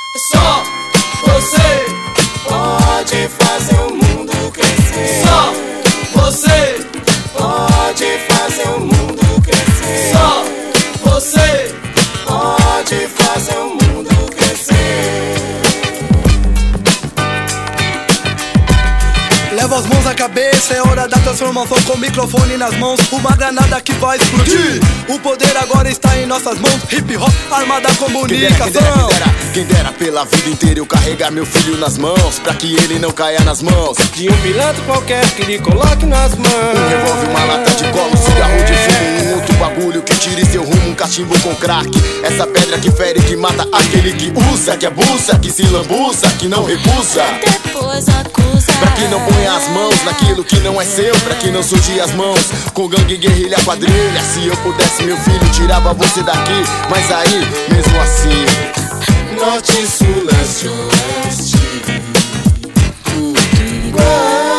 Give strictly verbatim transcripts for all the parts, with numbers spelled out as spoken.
Só você pode fazer o mundo crescer. Só você pode fazer o mundo crescer. Só você pode fazer o mundo crescer. Leva as mãos à cabeça, é hora da transformação com o microfone nas mãos. Uma granada que vai explodir. O poder agora está em nossas mãos. Hip hop, arma da comunicação. Quem dera, quem dera, quem dera pela vida inteira eu carregar meu filho nas mãos, pra que ele não caia nas mãos de um pilantra qualquer que lhe coloque nas mãos. Um revólver, uma lata de cola, um cigarro de fumo, um outro bagulho que tire seu rumo, um cachimbo com crack. Essa pedra que fere, que mata aquele que usa, que abusa, que se lambuza, que não recusa. Depois acusa. Pra que não ponha as mãos naquilo que não é seu, pra que não suje as mãos com gangue, guerrilha, quadrilha. Se eu pudesse, meu filho, tirava você daqui, mas aí, mesmo assim, norte, sul, leste, oeste, tudo igual.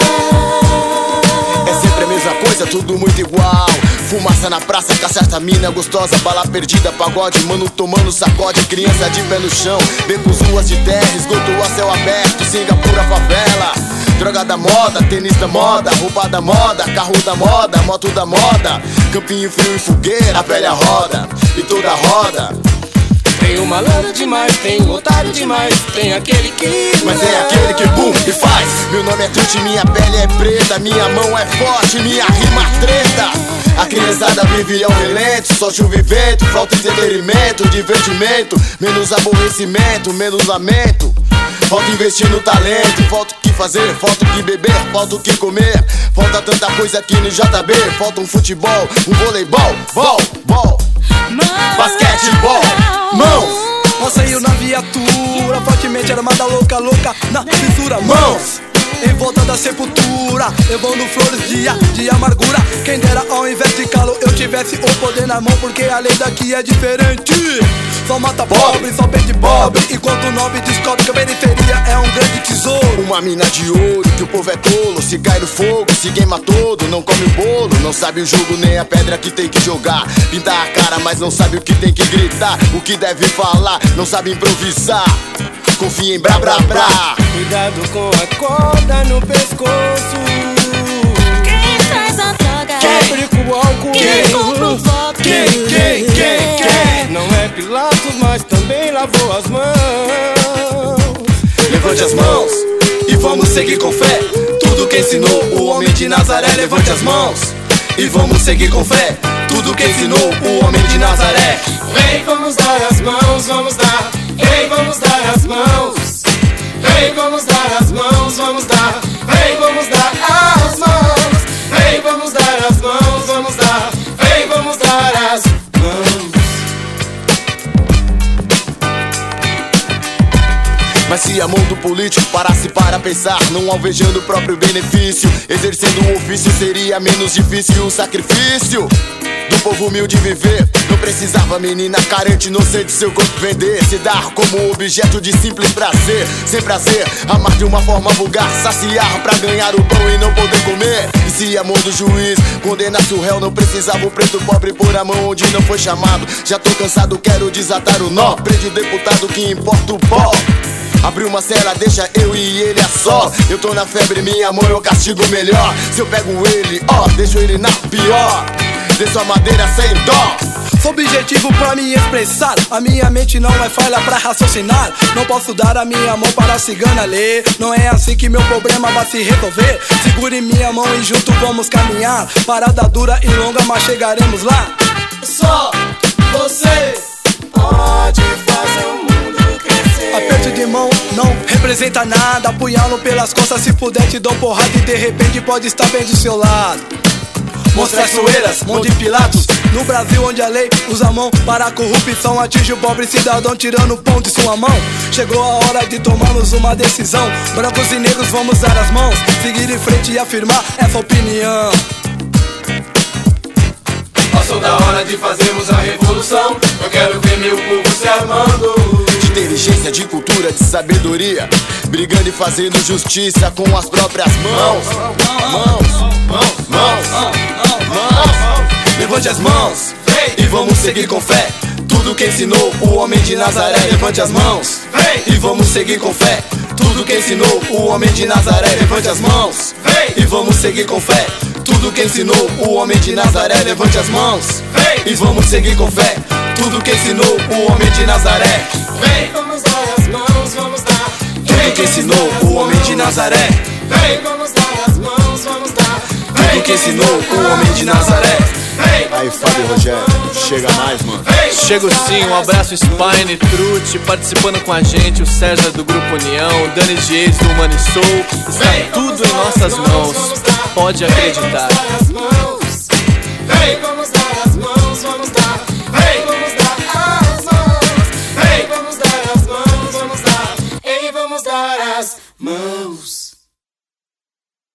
É sempre a mesma coisa, tudo muito igual. Fumaça na praça, cachaça, mina gostosa, bala perdida, pagode, mano tomando sacode, criança de pé no chão, becos, ruas de terra, esgoto a céu aberto, Singapura, favela. Droga da moda, tênis da moda, roupa da moda, carro da moda, moto da moda, campinho frio e fogueira, a velha roda e toda roda. Tem o malandro demais, tem o otário demais, tem aquele que... Mas é aquele que bum e faz. Meu nome é Tuti, minha pele é preta, minha mão é forte, minha rima treta. A criançada vive ao relento, só chuva e vento, falta entretenimento, divertimento, menos aborrecimento, menos lamento. Falta investir no talento, falta o que fazer, falta o que beber, falta o que comer. Falta tanta coisa aqui no J B, falta um futebol, um voleibol, bol, bol, basquetebol, mãos. Passeio na viatura, fortemente armada, louca, louca, na cintura, mãos. Em volta da sepultura, levando flores de, de amargura. Quem dera ao invés de calo eu tivesse o poder na mão, porque a lei daqui é diferente. Só mata pobre, só pede pobre, enquanto o nobre descobre que a periferia é um grande tesouro. Uma mina de ouro, que o povo é tolo, se cai no fogo, se queima todo, não come o bolo. Não sabe o jogo nem a pedra que tem que jogar. Pintar a cara, mas não sabe o que tem que gritar, o que deve falar, não sabe improvisar. Confia em brá, brá, brá. Cuidado com a corda no pescoço. Quem traz a droga? Quem com o álcool? Quem compra o voto? Quem, quem, quem, quem? Não é Pilatos, mas também lavou as mãos. Levante as mãos e vamos seguir com fé. Tudo que ensinou o homem de Nazaré. Levante as mãos e vamos seguir com fé. Tudo que ensinou o homem de Nazaré. Vem, vamos dar as mãos, vamos dar. Vem, vamos dar as mãos. Vem, vamos dar as mãos, vamos dar. Vem, vamos dar as mãos. Vem, vamos dar as mãos, vamos dar. Vem, vamos dar as mãos. Mas se a mão do político parasse para pensar, não alvejando o próprio benefício, exercendo o ofício seria menos difícil o sacrifício do povo humilde viver. Não precisava menina carente, inocente, seu corpo vender, se dar como objeto de simples prazer. Sem prazer, amar de uma forma vulgar, saciar pra ganhar o pão e não poder comer. E se a mão do juiz condenasse o réu, não precisava o preto pobre pôr a mão onde não foi chamado. Já tô cansado, quero desatar o nó, prende o deputado que importa o pó. Abriu uma cela, deixa eu e ele a sós. Eu tô na febre, minha mão eu castigo melhor. Se eu pego ele, ó, deixo ele na pior. Desço a madeira sem dó. Sou objetivo pra me expressar, a minha mente não é falha pra raciocinar. Não posso dar a minha mão para a cigana ler. Não é assim que meu problema vai se resolver. Segure minha mão e junto vamos caminhar. Parada dura e longa, mas chegaremos lá. Só você pode fazer o mundo crescer. Aperto de mão não representa nada. Apunhá-lo pelas costas, se puder te dou porrada e de repente pode estar bem do seu lado. Mostrar sueiras, mão de Pilatos. No Brasil onde a lei usa a mão para a corrupção, atinge o pobre cidadão tirando o pão de sua mão. Chegou a hora de tomarmos uma decisão. Brancos e negros vamos dar as mãos, seguir em frente e afirmar essa opinião. Passou da hora de fazermos a revolução. Eu quero ver meu povo se armando. De inteligência, de cultura, de sabedoria, brigando e fazendo justiça com as próprias mãos. Mãos, mãos, mãos, mãos. Levante as mãos e vamos seguir com fé. Tudo tudo que ensinou o homem de Nazaré, levante as mãos, vem, e vamos seguir com fé. Tudo que ensinou o homem de Nazaré, levante as mãos, vem, e vamos seguir com fé. Tudo que ensinou o homem de Nazaré, levante as mãos, vem, e vamos seguir com fé. Tudo que ensinou o homem de Nazaré, vem, vamos dar as mãos, vamos dar. tudo que ensinou o homem de Nazaré, Vem, vamos dar as mãos, vamos dar. tudo que ensinou o homem de Nazaré. Aí, Fábio e Rogério, chega mais, mano. Chego sim, um abraço Spine, Trute, participando com a gente, o César do Grupo União, Dani Dias do Money Soul, está tudo em nossas mãos, pode acreditar. Vem, vamos dar as mãos, vamos dar. Vem, vamos dar as mãos. Vem, vamos dar as mãos, vamos dar. Ei, vamos dar as mãos.